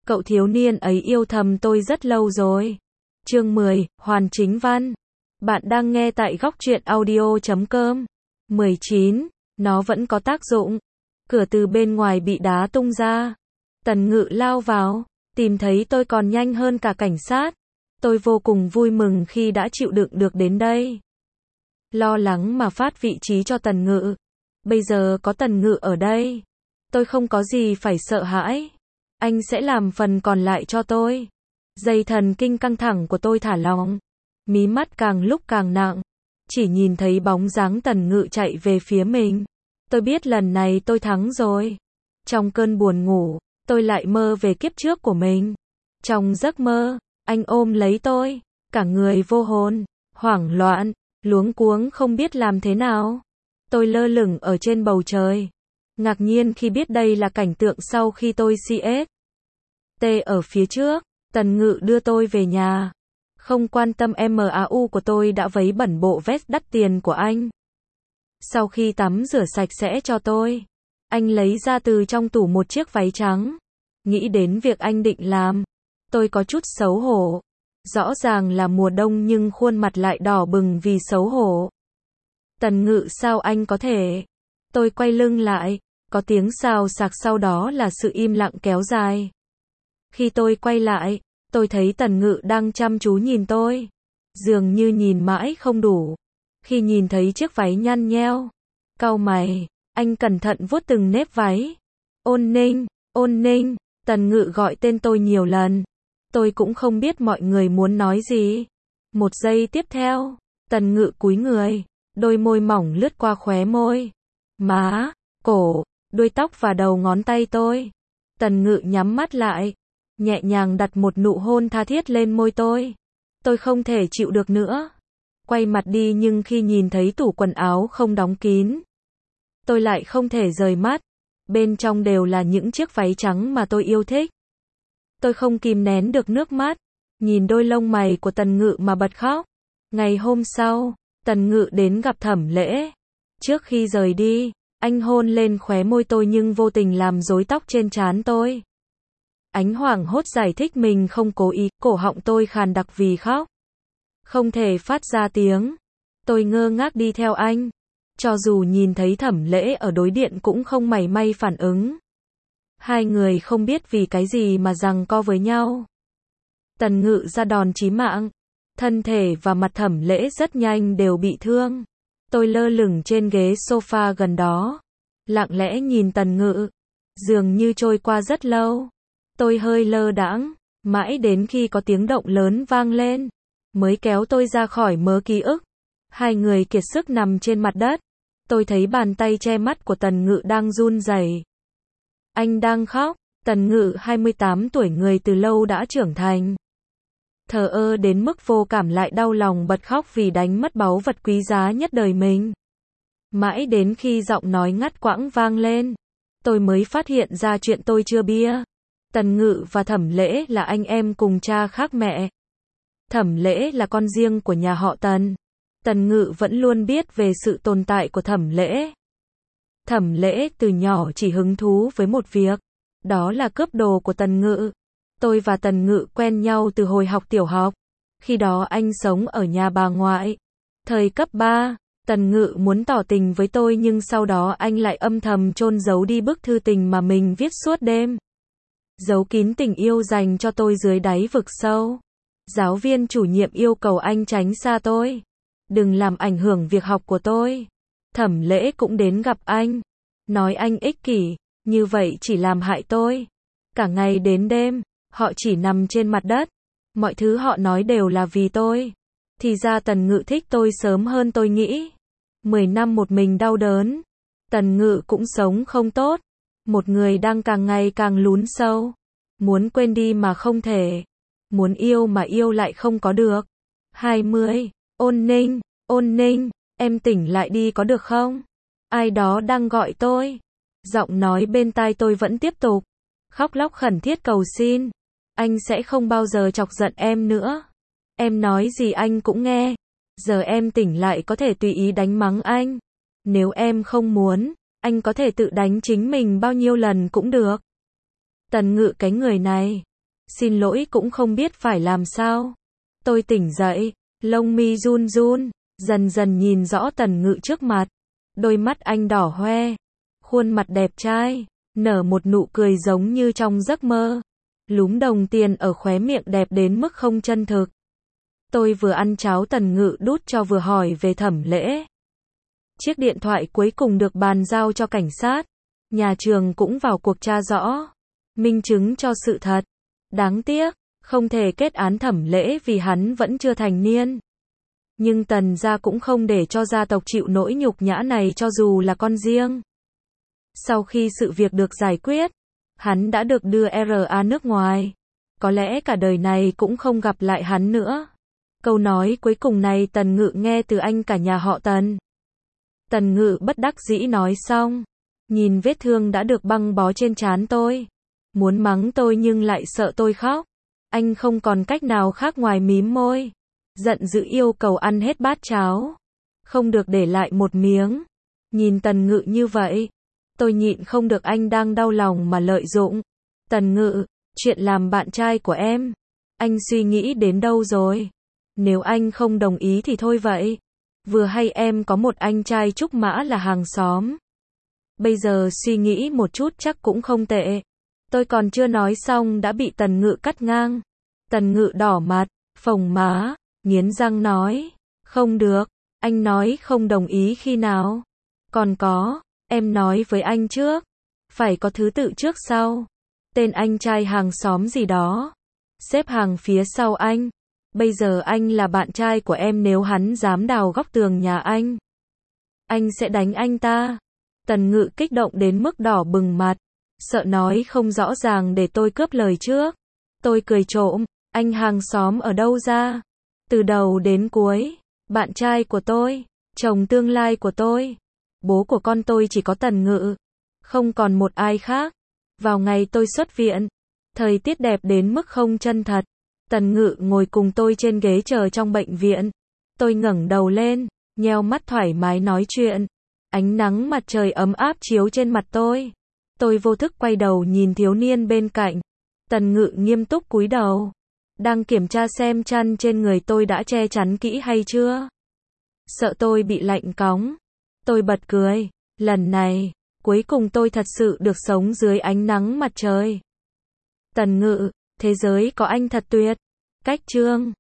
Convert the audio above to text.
Cậu thiếu niên ấy yêu thầm tôi rất lâu rồi. Chương 10, Hoàn Chính Văn. Bạn đang nghe tại góc truyện audio.com. 19. Nó vẫn có tác dụng. Cửa từ bên ngoài bị đá tung ra. Tần Ngự lao vào, tìm thấy tôi còn nhanh hơn cả cảnh sát. Tôi vô cùng vui mừng khi đã chịu đựng được đến đây. Lo lắng mà phát vị trí cho Tần Ngự. Bây giờ có Tần Ngự ở đây, tôi không có gì phải sợ hãi. Anh sẽ làm phần còn lại cho tôi. Dây thần kinh căng thẳng của tôi thả lỏng. Mí mắt càng lúc càng nặng. Chỉ nhìn thấy bóng dáng Tần Ngự chạy về phía mình. Tôi biết lần này tôi thắng rồi. Trong cơn buồn ngủ, tôi lại mơ về kiếp trước của mình. Trong giấc mơ, anh ôm lấy tôi, cả người vô hồn, hoảng loạn, luống cuống không biết làm thế nào. Tôi lơ lửng ở trên bầu trời. Ngạc nhiên khi biết đây là cảnh tượng sau khi tôi CS. Ở phía trước, Tần Ngự đưa tôi về nhà. Không quan tâm MAU của tôi đã vấy bẩn bộ vest đắt tiền của anh. Sau khi tắm rửa sạch sẽ cho tôi, anh lấy ra từ trong tủ một chiếc váy trắng. Nghĩ đến việc anh định làm, tôi có chút xấu hổ. Rõ ràng là mùa đông nhưng khuôn mặt lại đỏ bừng vì xấu hổ. Tần Ngự, sao anh có thể? Tôi quay lưng lại, có tiếng xào xạc, sau đó là sự im lặng kéo dài. Khi tôi quay lại, tôi thấy Tần Ngự đang chăm chú nhìn tôi. Dường như nhìn mãi không đủ. Khi nhìn thấy chiếc váy nhăn nheo, cau mày, anh cẩn thận vuốt từng nếp váy. Ôn Ninh, Tần Ngự gọi tên tôi nhiều lần. Tôi cũng không biết mọi người muốn nói gì. Một giây tiếp theo, Tần Ngự cúi người, đôi môi mỏng lướt qua khóe môi, má, cổ, đuôi tóc và đầu ngón tay tôi. Tần Ngự nhắm mắt lại, nhẹ nhàng đặt một nụ hôn tha thiết lên môi tôi. Tôi không thể chịu được nữa. Quay mặt đi, nhưng khi nhìn thấy tủ quần áo không đóng kín, tôi lại không thể rời mắt. Bên trong đều là những chiếc váy trắng mà tôi yêu thích. Tôi không kìm nén được nước mắt, nhìn đôi lông mày của Tần Ngự mà bật khóc. Ngày hôm sau, Tần Ngự đến gặp Thẩm Lễ. Trước khi rời đi, anh hôn lên khóe môi tôi nhưng vô tình làm rối tóc trên trán tôi. Anh hoảng hốt giải thích mình không cố ý, cổ họng tôi khàn đặc vì khóc. Không thể phát ra tiếng. Tôi ngơ ngác đi theo anh. Cho dù nhìn thấy Thẩm Lễ ở đối điện cũng không mảy may phản ứng. Hai người không biết vì cái gì mà giằng co với nhau. Tần Ngự ra đòn chí mạng. Thân thể và mặt Thẩm Lễ rất nhanh đều bị thương. Tôi lơ lửng trên ghế sofa gần đó, lặng lẽ nhìn Tần Ngự. Dường như trôi qua rất lâu. Tôi hơi lơ đãng, mãi đến khi có tiếng động lớn vang lên, mới kéo tôi ra khỏi mớ ký ức. Hai người kiệt sức nằm trên mặt đất. Tôi thấy bàn tay che mắt của Tần Ngự đang run rẩy. Anh đang khóc. Tần Ngự 28 tuổi, người từ lâu đã trưởng thành. Thờ ơ đến mức vô cảm lại đau lòng bật khóc vì đánh mất báu vật quý giá nhất đời mình. Mãi đến khi giọng nói ngắt quãng vang lên, tôi mới phát hiện ra chuyện tôi chưa biết. Tần Ngự và Thẩm Lễ là anh em cùng cha khác mẹ. Thẩm Lễ là con riêng của nhà họ Tần. Tần Ngự vẫn luôn biết về sự tồn tại của Thẩm Lễ. Thẩm Lễ từ nhỏ chỉ hứng thú với một việc, đó là cướp đồ của Tần Ngự. Tôi và Tần Ngự quen nhau từ hồi học tiểu học. Khi đó anh sống ở nhà bà ngoại. Thời cấp 3, Tần Ngự muốn tỏ tình với tôi nhưng sau đó anh lại âm thầm chôn giấu đi bức thư tình mà mình viết suốt đêm. Giấu kín tình yêu dành cho tôi dưới đáy vực sâu. Giáo viên chủ nhiệm yêu cầu anh tránh xa tôi, đừng làm ảnh hưởng việc học của tôi. Thẩm Lễ cũng đến gặp anh, nói anh ích kỷ, như vậy chỉ làm hại tôi. Cả ngày đến đêm, họ chỉ nằm trên mặt đất. Mọi thứ họ nói đều là vì tôi. Thì ra Tần Ngự thích tôi sớm hơn tôi nghĩ. 10 năm một mình đau đớn. Tần Ngự cũng sống không tốt. Một người đang càng ngày càng lún sâu. Muốn quên đi mà không thể. Muốn yêu mà yêu lại không có được. 20. Ôn Ninh, em tỉnh lại đi có được không? Ai đó đang gọi tôi. Giọng nói bên tai tôi vẫn tiếp tục. Khóc lóc khẩn thiết cầu xin. Anh sẽ không bao giờ chọc giận em nữa. Em nói gì anh cũng nghe. Giờ em tỉnh lại có thể tùy ý đánh mắng anh. Nếu em không muốn, anh có thể tự đánh chính mình bao nhiêu lần cũng được. Tần Ngự, cái người này, Xin lỗi cũng không biết phải làm sao. Tôi tỉnh dậy, lông mi run run, dần dần nhìn rõ Tần Ngự trước mặt. Đôi mắt anh đỏ hoe, khuôn mặt đẹp trai, nở một nụ cười giống như trong giấc mơ. Lúm đồng tiền ở khóe miệng đẹp đến mức không chân thực. Tôi vừa ăn cháo Tần Ngự đút cho vừa hỏi về Thẩm Lễ. Chiếc điện thoại cuối cùng được bàn giao cho cảnh sát. Nhà trường cũng vào cuộc tra rõ, minh chứng cho sự thật. Đáng tiếc, không thể kết án Thẩm Lễ vì hắn vẫn chưa thành niên. Nhưng Tần gia cũng không để cho gia tộc chịu nỗi nhục nhã này cho dù là con riêng. Sau khi sự việc được giải quyết, hắn đã được đưa RA nước ngoài. Có lẽ cả đời này cũng không gặp lại hắn nữa. Câu nói cuối cùng này Tần Ngự nghe từ anh cả nhà họ Tần. Tần Ngự bất đắc dĩ nói xong, nhìn vết thương đã được băng bó trên trán tôi. Muốn mắng tôi nhưng lại sợ tôi khóc. Anh không còn cách nào khác ngoài mím môi. Giận dữ yêu cầu ăn hết bát cháo. Không được để lại một miếng. Nhìn Tần Ngự như vậy, tôi nhịn không được, anh đang đau lòng mà lợi dụng. Tần Ngự, chuyện làm bạn trai của em, anh suy nghĩ đến đâu rồi? Nếu anh không đồng ý thì thôi vậy. Vừa hay em có một anh trai Trúc Mã là hàng xóm. Bây giờ suy nghĩ một chút chắc cũng không tệ. Tôi còn chưa nói xong đã bị Tần Ngự cắt ngang. Tần Ngự đỏ mặt, phồng má, nghiến răng nói. Không được, anh nói không đồng ý khi nào? Còn có, em nói với anh trước. Phải có thứ tự trước sau. Tên anh trai hàng xóm gì đó. Xếp hàng phía sau anh. Bây giờ anh là bạn trai của em, nếu hắn dám đào góc tường nhà anh sẽ đánh anh ta. Tần Ngự kích động đến mức đỏ bừng mặt. Sợ nói không rõ ràng để tôi cướp lời trước. Tôi cười trộm, anh hàng xóm ở đâu ra? Từ đầu đến cuối, bạn trai của tôi, chồng tương lai của tôi, bố của con tôi chỉ có Tần Ngự, không còn một ai khác. Vào ngày tôi xuất viện, thời tiết đẹp đến mức không chân thật. Tần Ngự ngồi cùng tôi trên ghế chờ trong bệnh viện. Tôi ngẩng đầu lên, nheo mắt thoải mái nói chuyện. Ánh nắng mặt trời ấm áp chiếu trên mặt tôi. Tôi vô thức quay đầu nhìn thiếu niên bên cạnh. Tần Ngự nghiêm túc cúi đầu, đang kiểm tra xem chăn trên người tôi đã che chắn kỹ hay chưa. Sợ tôi bị lạnh cóng, tôi bật cười. Lần này, cuối cùng tôi thật sự được sống dưới ánh nắng mặt trời. Tần Ngự, thế giới có anh thật tuyệt. Cách chương